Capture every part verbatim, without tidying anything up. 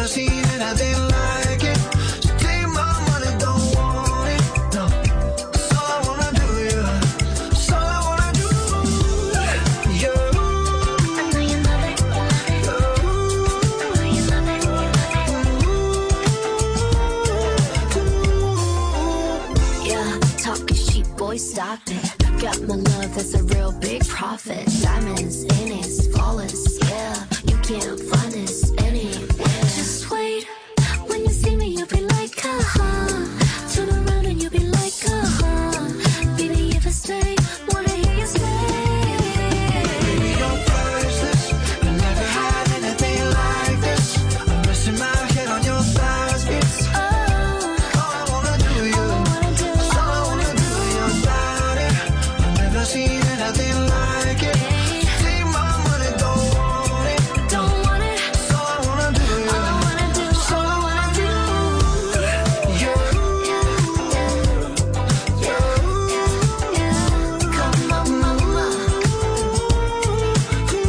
never seen anything like it. So take my money, don't want it. No, that's all I wanna do, yeah. That's all I wanna do, yeah. I know you love it, love it. I know you love it, love it. Yeah, talking cheap, boy, stop it. Got my love, that's a real big profit. Diamonds in it, flawless, yeah. You can't find this anywhere. Just wait, when you see me, you'll be like, uh-huh. Turn around and you'll be like, uh-huh. Baby, if I stay, wanna hear you say. Baby, you're priceless. I never had anything like this. I'm resting my head on your thighs, it's Oh, all I wanna do, all I yeah. wanna do, That's all I all I wanna wanna do, your body. I've never seen anything like it. do. Take my money, don't want it. Don't want it, That's all I wanna do, all I yeah. wanna do, all I wanna do. Yeah, Come on, mama, baby,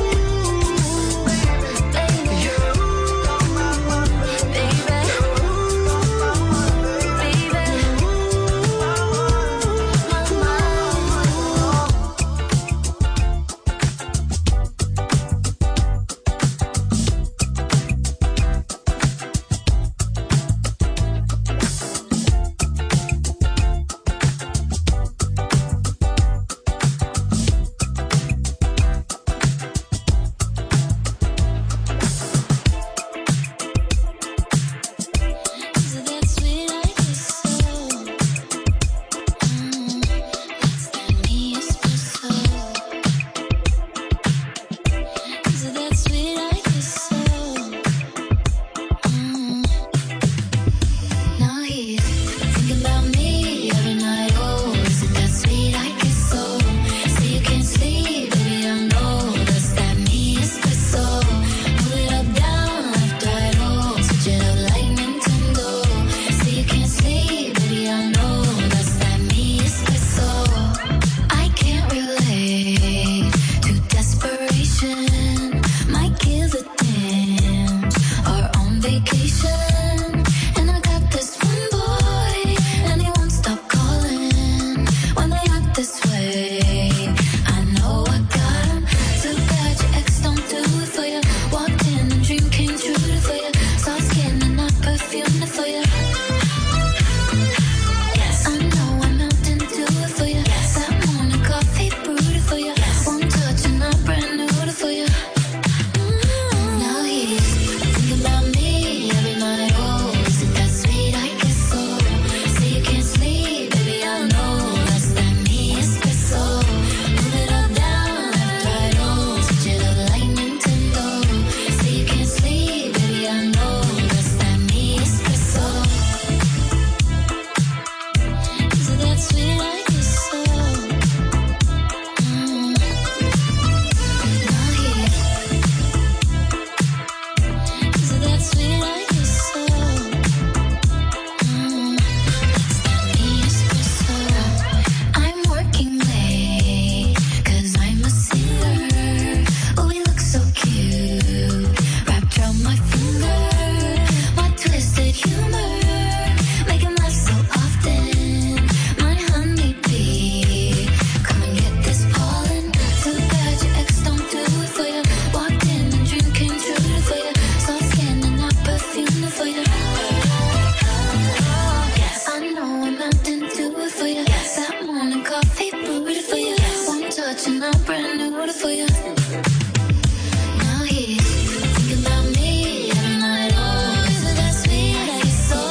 Now he's thinking about me every night. Oh, is it that sweet? I get so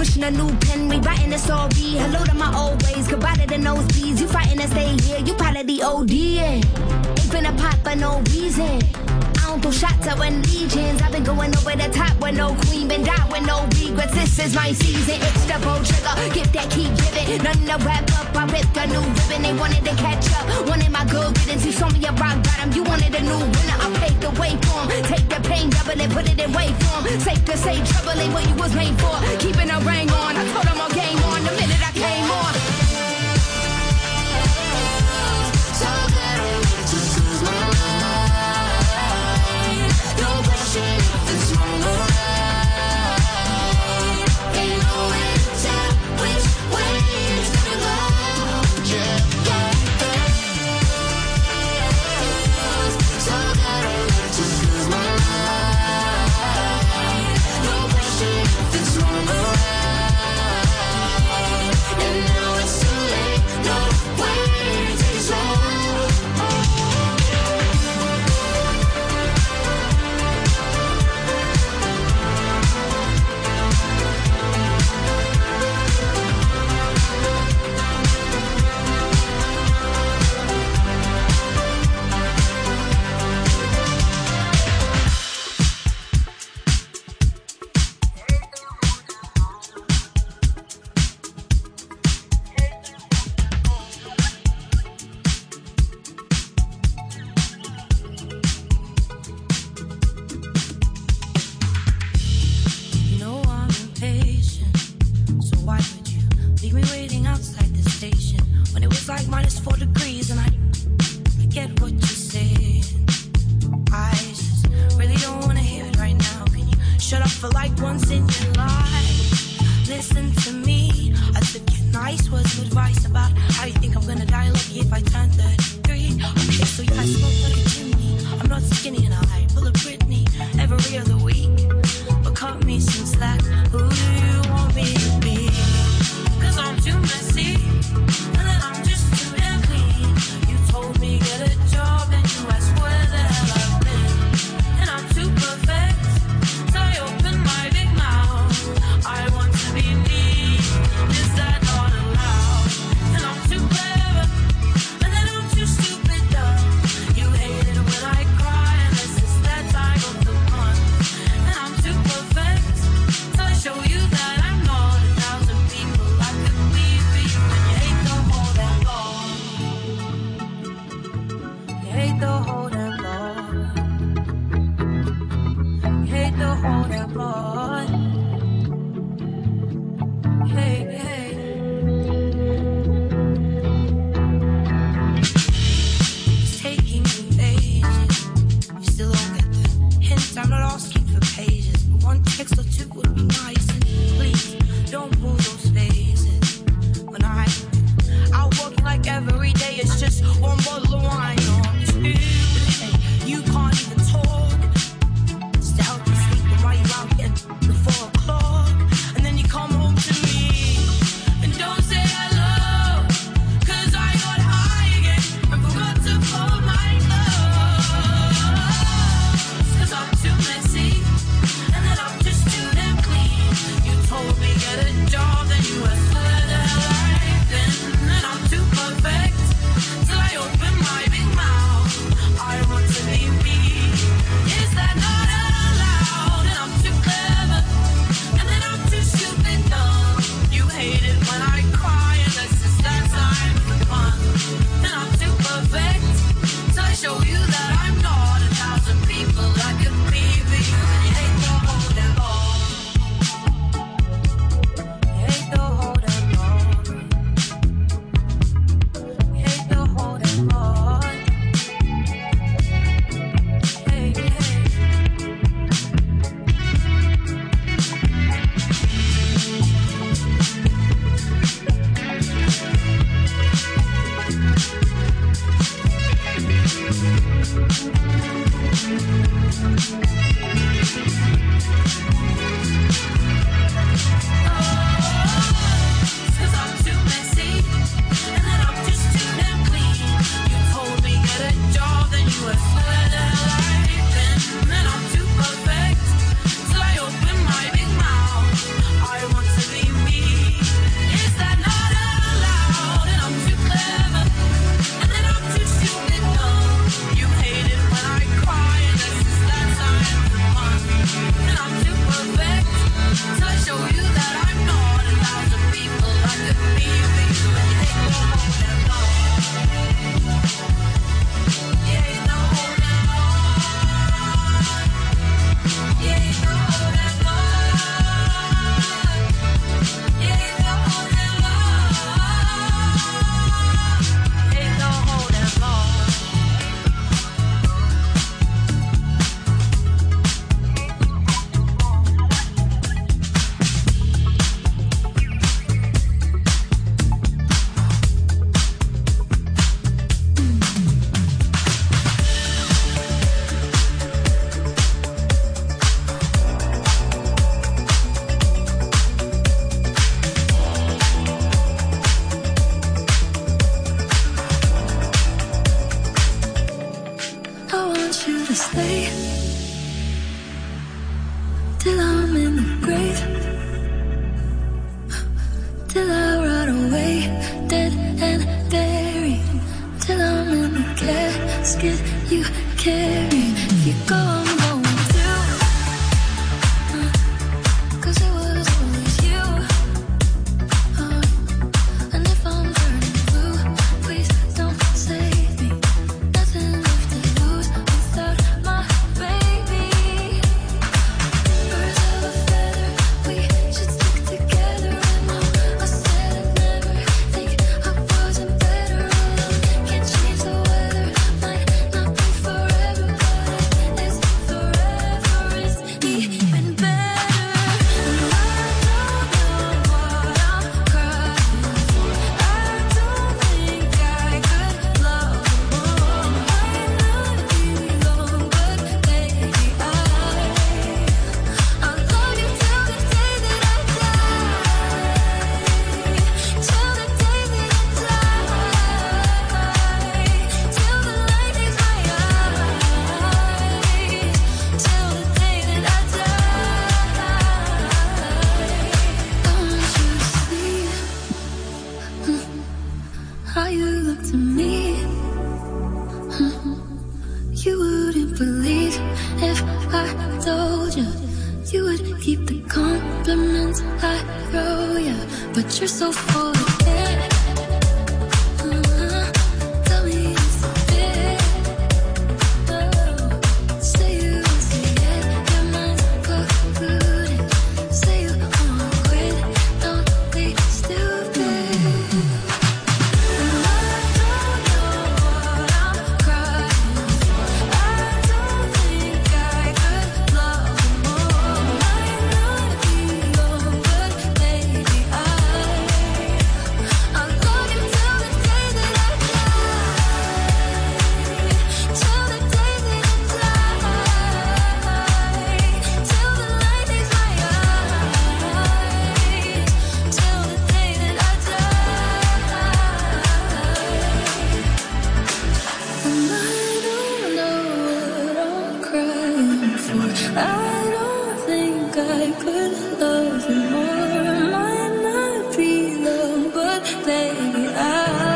pushing a new pen, rewriting the story. Hello to my old ways, goodbye to the nosebleeds. You fighting to stay here, you probably the O D. Ain't finna pop for no reason. I don't throw shots out when legions. I've been going over the top with no queen, been down with no regrets. This is my season. It's the bow trigger, gift that keep giving. Nothing to wrap up, I ripped a new ribbon. They wanted to catch up, wanted my good riddance. You saw me a rock bottom, you wanted a new winner. I paved the way for 'em. Take the pain, double it, put it in wait form. Safe to say, trouble ain't what you was made for. Keeping a ring on, I told them all game on the minute I came on. So that I would just lose my mind. No question if it's wrong or right. Ain't no way to tell which way it's gonna go. Yeah, yeah, yeah. So that I would just lose my mind. No question if it's wrong or right. And now it's too late. No way to take it slow. You know I'm impatient, so why would you leave me waiting outside the station when it was like minus four degrees and I, I get what you're saying. I just really don't wanna hear it right now. Can you shut up for like once in your life? Listen to me. I took your nice words of advice about how you think I'm gonna die lucky if I turn thirty-three. Okay, so yeah, I smoke like a chimney. I'm not skinny and I pull a Britney every other week. But cut me some slack. Who do you want me to be? Cause I'm too messy, and then I'm just too damn clean. You told me get a job, and you asked where the hell I've been. And I'm too perfect, so I open my big mouth. I want to be me, is that not allowed? And I'm too clever, and then I'm too stupid dumb. You hate it when I cry, and this is that time of the month. And I'm too perfect, so I show you that I'm not a thousand people I could be for you. And you hate the whole damn law. You hate the whole damn law. You hate the whole damn law. Hey, hey. It's taking you ages. You still don't get the hint. I'm not asking for pages, but one text or two would be nice. And please don't pull those faces when I out working like every day. It's just one bottle of wine or two. Hey, you can't even talk. It's to help you sleep and while you're out getting the four o'clock, and then you come home to me and don't say hello. Cause I got high again and forgot to fold my clothes. Cause I'm too messy, and then I'm just too damn clean. You told me get a job, then you asked where the hell I've been. And I'm too perfect, till I open my big mouth. I want to be me, is that not allowed? And I'm too clever, and then I'm too stupid dumb. You hate it when I cry, and this is that time for fun. And I'm too perfect, till I show you that I'm not a thousand people I could be for you. And you hate the whole damn law. You hate the whole damn law. You hate the whole damn law. Hey, hey. Cause I'm too messy, and then I'm just too damn clean. You told me get a job, then you asked where the hell I've been. And I'm too perfect, till I open my big mouth. I want to be me, you to stay till I'm in the grave, till I rot away, dead and buried, till I'm in the casket you carry. If you go, I'm going too, uh, 'cause it was always you, uh, and if I'm turning blue, please don't save me. Nothing left to lose without my baby. Birds of a feather, we should stick together. And no, I said I'd never think I wasn't better alone. Can't change the weather, might not be forever, but it's forever is even better. And I don't know what I'm crying for. I don't think I could love you more. Might not be long, but baby, I I'll love you till the day that I die, till the day that I die, till the light leaves my eyes, till the day that I die. I want you to see how you look to me. You wouldn't believe if I told you. You would keep the compliments I throw you, but you're so full of it. Uh-huh. Tell me it's a bit. Oh, say you won't say it, your mind's polluted. Say you won't quit, don't be stupid. And I don't know what I'm crying for. I don't think I could love you more. Might not be long, but baby, I I'll love you till the day that I die, till the day that I die, till the light leaves my eyes, till the day that I die. And I don't know what I'm crying for. I don't think I could love you more. Might not be long, but baby, I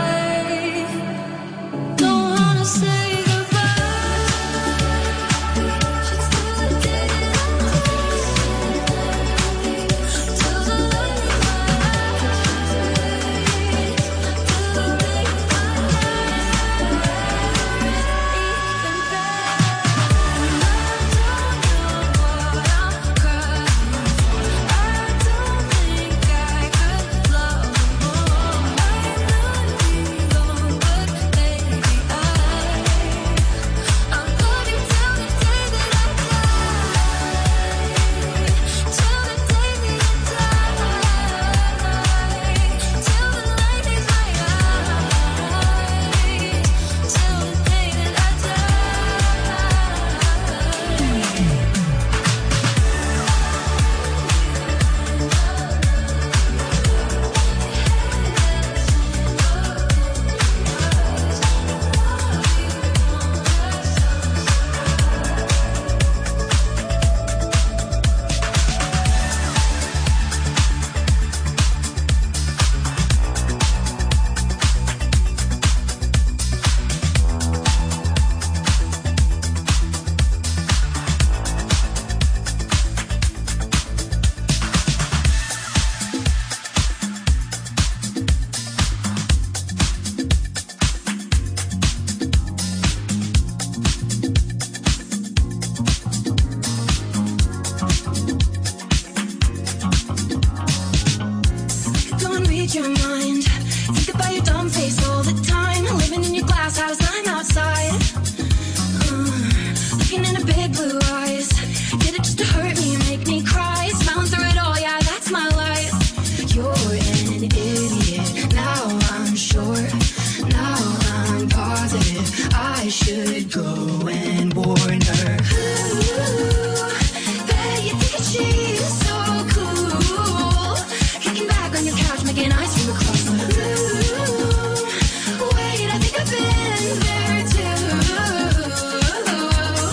don't wanna say goodbye. Just till the day that I die, till the light leaves my eyes, till the day I don't read your mind. Think about your dumb face all the time. Living in your glass house, I'm outside. Uh, looking into big blue eyes. Did it just to hurt me, make me cry. Smiling through it all, yeah, that's my life. You're an idiot. Now I'm sure. Now I'm positive. I should go and warn her. Ooh, bet you think she's so cool. Kicking back on your couch, making ice cream across the room. Wait, I think I've been there too.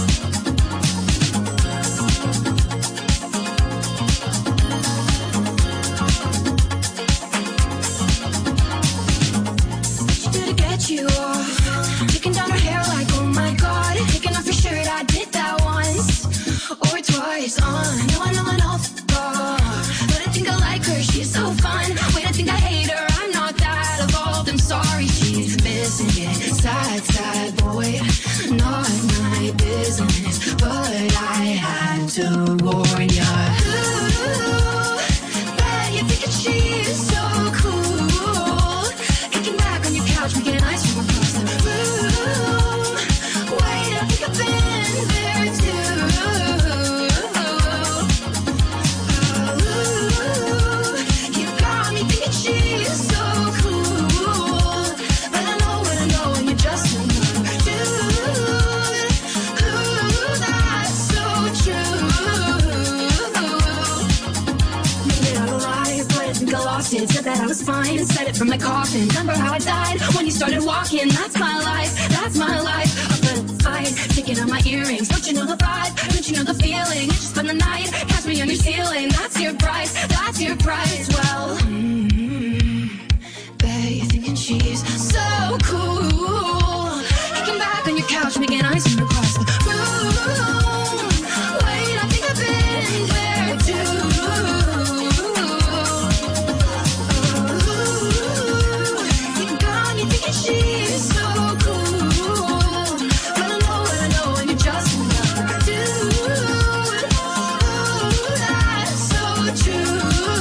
that's fine. Said it from the coffin. Remember how I died when you started walking? That's my life, that's my life. A little fight, taking out my earrings. Don't you know the vibe? Don't you know the feeling? You just spend the night, catch me on your ceiling. That's your price, that's your price. Well, mm-hmm. Bet you're thinking she's so cool. Kicking back on your couch, making ice cream across the room. Wait, I think I've been there too. She's so cool, but I know, I know, and you're just another dude. Ooh, that's so true.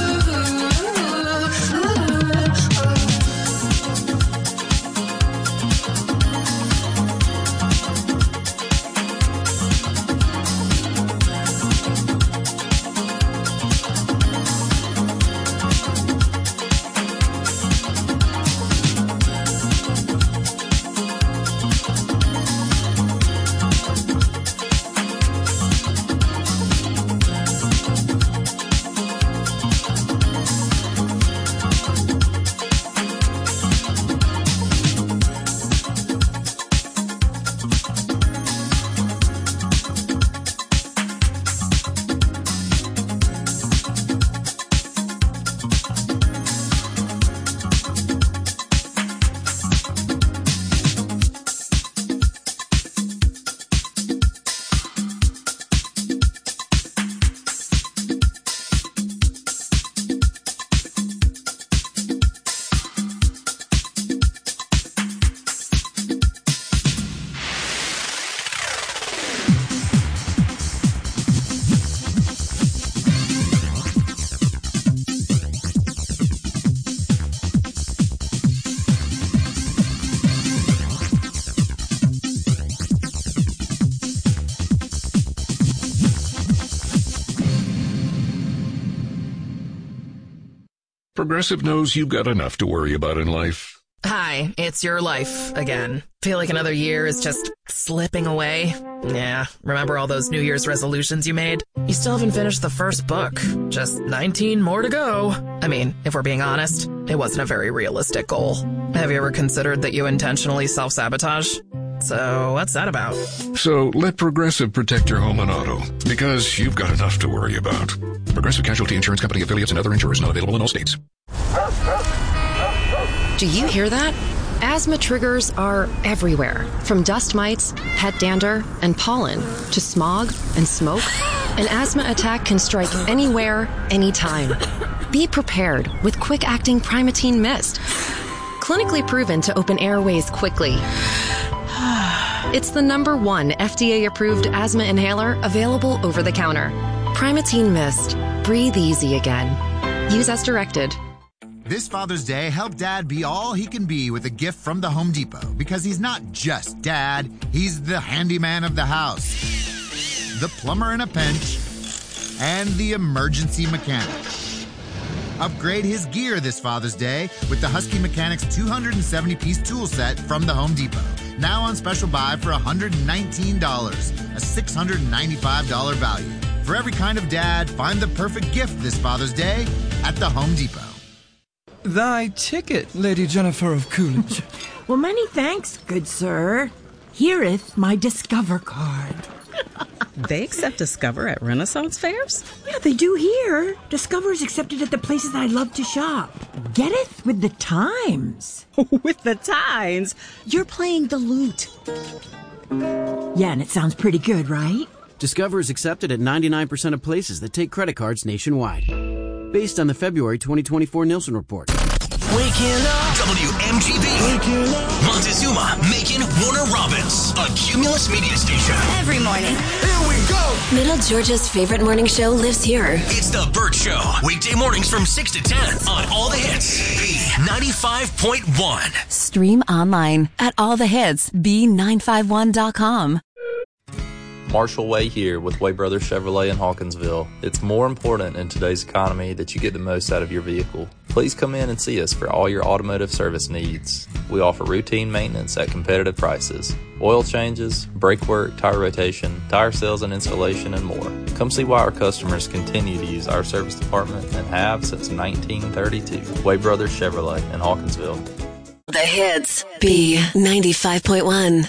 Progressive knows you've got enough to worry about in life. Hi, it's your life again. Feel like another year is just slipping away? Yeah, remember all those New Year's resolutions you made? You still haven't finished the first book. Just nineteen more to go. I mean, if we're being honest, it wasn't a very realistic goal. Have you ever considered that you intentionally self-sabotage? So what's that about? So let Progressive protect your home and auto, because you've got enough to worry about. Progressive Casualty Insurance Company affiliates and other insurers not available in all states. Do you hear that? Asthma triggers are everywhere, from dust mites, pet dander, and pollen, to smog and smoke. An asthma attack can strike anywhere, anytime. Be prepared with quick-acting Primatene Mist. Clinically proven to open airways quickly. It's the number one F D A-approved asthma inhaler available over the counter. Primatene Mist. Breathe easy again. Use as directed. This Father's Day, help Dad be all he can be with a gift from the Home Depot, because he's not just Dad, he's the handyman of the house, the plumber in a pinch, and the emergency mechanic. Upgrade his gear this Father's Day with the Husky Mechanics two hundred seventy piece tool set from the Home Depot. Now on special buy for one hundred nineteen dollars, a six hundred ninety-five dollars value. For every kind of dad, find the perfect gift this Father's Day at the Home Depot. Thy ticket, Lady Jennifer of Coolidge. Well, many thanks, good sir. Here'th my Discover card. They accept Discover at Renaissance fairs? Yeah, they do here. Discover is accepted at the places I love to shop. Getteth with the times. With the times? You're playing the lute. Yeah, and it sounds pretty good, right? Discover is accepted at ninety-nine percent of places that take credit cards nationwide. Based on the February twenty twenty-four Nielsen report. Waking up. W M G B. Waking up. Montezuma, Macon, Warner Robins. A Cumulus media station. Every morning. Here we go. Middle Georgia's favorite morning show lives here. It's The Burt Show. Weekday mornings from six to ten on All the Hits. B ninety-five point one. Stream online at all the hits b nine five one dot com. Marshall Way here with Way Brothers Chevrolet in Hawkinsville. It's more important in today's economy that you get the most out of your vehicle. Please come in and see us for all your automotive service needs. We offer routine maintenance at competitive prices, oil changes, brake work, tire rotation, tire sales and installation, and more. Come see why our customers continue to use our service department and have since nineteen thirty-two. Wade Brothers Chevrolet in Hawkinsville. The hits. B ninety-five point one.